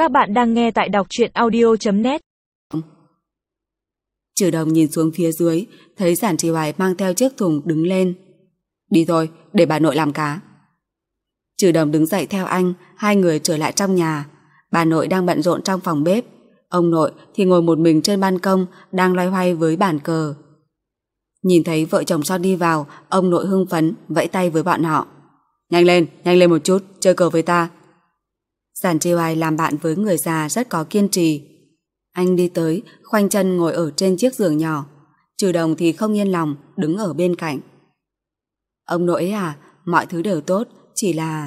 Các bạn đang nghe tại đọc truyện audio.net. Trừ Đồng nhìn xuống phía dưới, thấy Giản Trì Hoài mang theo chiếc thùng đứng lên. Đi thôi, để bà nội làm cá. Trừ Đồng đứng dậy theo anh, hai người trở lại trong nhà. Bà nội đang bận rộn trong phòng bếp. Ông nội thì ngồi một mình trên ban công, đang loay hoay với bàn cờ. Nhìn thấy vợ chồng Son đi vào, ông nội hưng phấn, vẫy tay với bọn họ. Nhanh lên một chút, chơi cờ với ta. Giản Trì Hoài làm bạn với người già rất có kiên trì. Anh đi tới, khoanh chân ngồi ở trên chiếc giường nhỏ. Trừ Đồng thì không yên lòng, đứng ở bên cạnh. Ông nội à, mọi thứ đều tốt, chỉ là...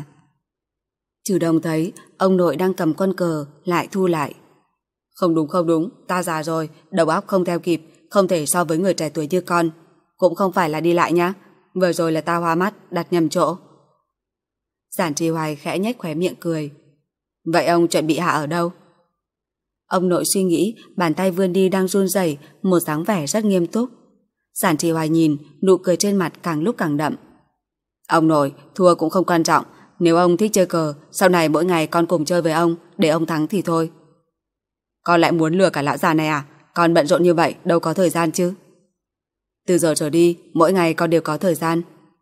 Trừ Đồng thấy ông nội đang cầm con cờ, lại thu lại. Không đúng, ta già rồi, đầu óc không theo kịp, không thể so với người trẻ tuổi như con. Cũng không phải là đi lại nhá, vừa rồi là ta hoa mắt, đặt nhầm chỗ. Giản Trì Hoài khẽ nhếch khóe miệng cười. Vậy ông chuẩn bị hạ ở đâu? Ông nội suy nghĩ, bàn tay vươn đi đang run rẩy, một dáng vẻ rất nghiêm túc. Giản Trì Hoài nhìn, nụ cười trên mặt càng lúc càng đậm. Ông nội, thua cũng không quan trọng. Nếu ông thích chơi cờ, sau này mỗi ngày con cùng chơi với ông, để ông thắng thì thôi. Con lại muốn lừa cả lão già này à? Con bận rộn như vậy, đâu có thời gian chứ. Từ giờ trở đi, mỗi ngày con đều có thời gian.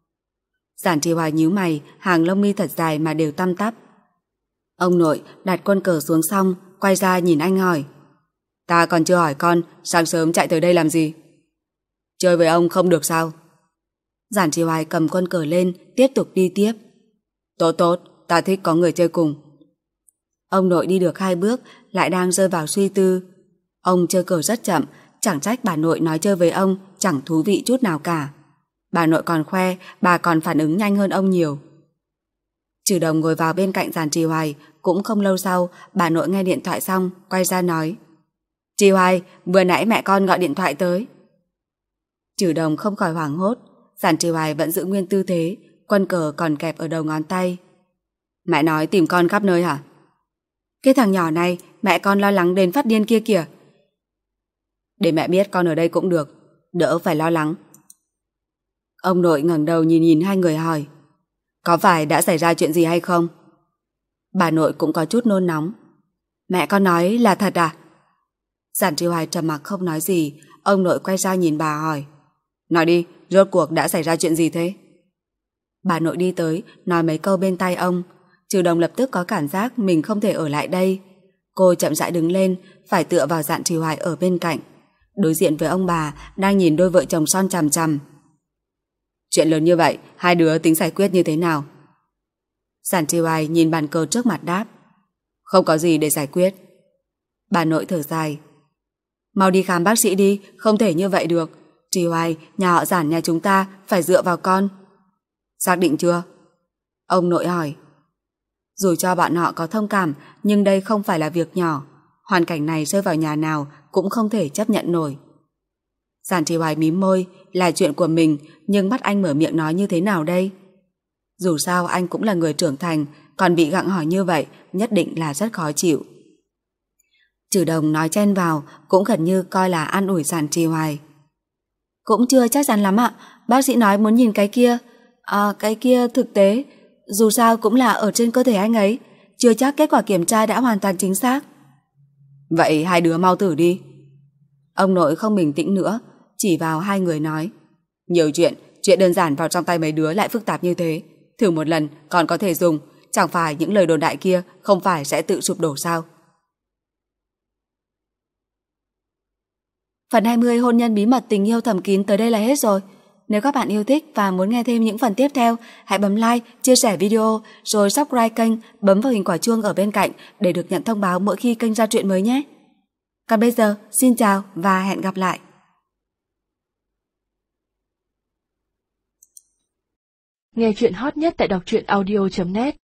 Giản Trì Hoài nhíu mày, hàng lông mi thật dài mà đều tăm tắp. Ông nội đặt con cờ xuống xong, quay ra nhìn anh hỏi. Ta còn chưa hỏi con, sáng sớm chạy tới đây làm gì? Chơi với ông không được sao? Giản Trì Hoài cầm con cờ lên, tiếp tục đi tiếp. Tốt, ta thích có người chơi cùng. Ông nội đi được 2 bước, lại đang rơi vào suy tư. Ông chơi cờ rất chậm, chẳng trách bà nội nói chơi với ông chẳng thú vị chút nào cả. Bà nội còn khoe, bà còn phản ứng nhanh hơn ông nhiều. Trừ Đồng ngồi vào bên cạnh Giản Trì Hoài, cũng không lâu sau, bà nội nghe điện thoại xong, quay ra nói. Trì Hoài, vừa nãy mẹ con gọi điện thoại tới. Trừ Đồng không khỏi hoảng hốt, Giản Trì Hoài vẫn giữ nguyên tư thế, quân cờ còn kẹp ở đầu ngón tay. Mẹ nói tìm con khắp nơi hả? Cái thằng nhỏ này, mẹ con lo lắng đến phát điên kia kìa. Để mẹ biết con ở đây cũng được, đỡ phải lo lắng. Ông nội ngẩng đầu nhìn hai người hỏi. Có phải đã xảy ra chuyện gì hay không? Bà nội cũng có chút nôn nóng. Mẹ con nói là thật à? Giản Trì Hoài trầm mặc không nói gì. Ông nội quay ra nhìn bà hỏi. Nói đi, rốt cuộc đã xảy ra chuyện gì thế? Bà nội đi tới, nói mấy câu bên tai ông. Trừ Đồng lập tức có cảm giác mình không thể ở lại đây. Cô chậm rãi đứng lên, phải tựa vào Giản Trì Hoài ở bên cạnh. Đối diện với ông bà đang nhìn đôi vợ chồng Son chằm chằm. Chuyện lớn như vậy, hai đứa tính giải quyết như thế nào? Giản Trì Hoài nhìn bàn cờ trước mặt đáp. Không có gì để giải quyết. Bà nội thở dài. Mau đi khám bác sĩ đi, không thể như vậy được. Trì Hoài, nhà họ Giản nhà chúng ta phải dựa vào con. Xác định chưa? Ông nội hỏi. Dù cho bọn họ có thông cảm, nhưng đây không phải là việc nhỏ. Hoàn cảnh này rơi vào nhà nào cũng không thể chấp nhận nổi. Giản Trì Hoài mím môi, là chuyện của mình, nhưng bắt anh mở miệng nói như thế nào đây? Dù sao anh cũng là người trưởng thành, còn bị gặng hỏi như vậy nhất định là rất khó chịu. Trừ Đồng nói chen vào, cũng gần như coi là an ủi Giản Trì Hoài. Cũng chưa chắc chắn lắm ạ, bác sĩ nói muốn nhìn cái kia. Cái kia thực tế, dù sao cũng là ở trên cơ thể anh ấy, chưa chắc kết quả kiểm tra đã hoàn toàn chính xác. Vậy hai đứa mau thử đi. Ông nội không bình tĩnh nữa, chỉ vào hai người nói. Nhiều chuyện đơn giản vào trong tay mấy đứa lại phức tạp như thế. Thử một lần còn có thể dùng, chẳng phải những lời đồn đại kia không phải sẽ tự sụp đổ sao? Phần 20 hôn nhân bí mật tình yêu thầm kín tới đây là hết rồi. Nếu các bạn yêu thích và muốn nghe thêm những phần tiếp theo, hãy bấm like, chia sẻ video, rồi subscribe kênh, bấm vào hình quả chuông ở bên cạnh để được nhận thông báo mỗi khi kênh ra chuyện mới nhé. Còn bây giờ, xin chào và hẹn gặp lại. Nghe chuyện hot nhất tại đọc truyện audio.net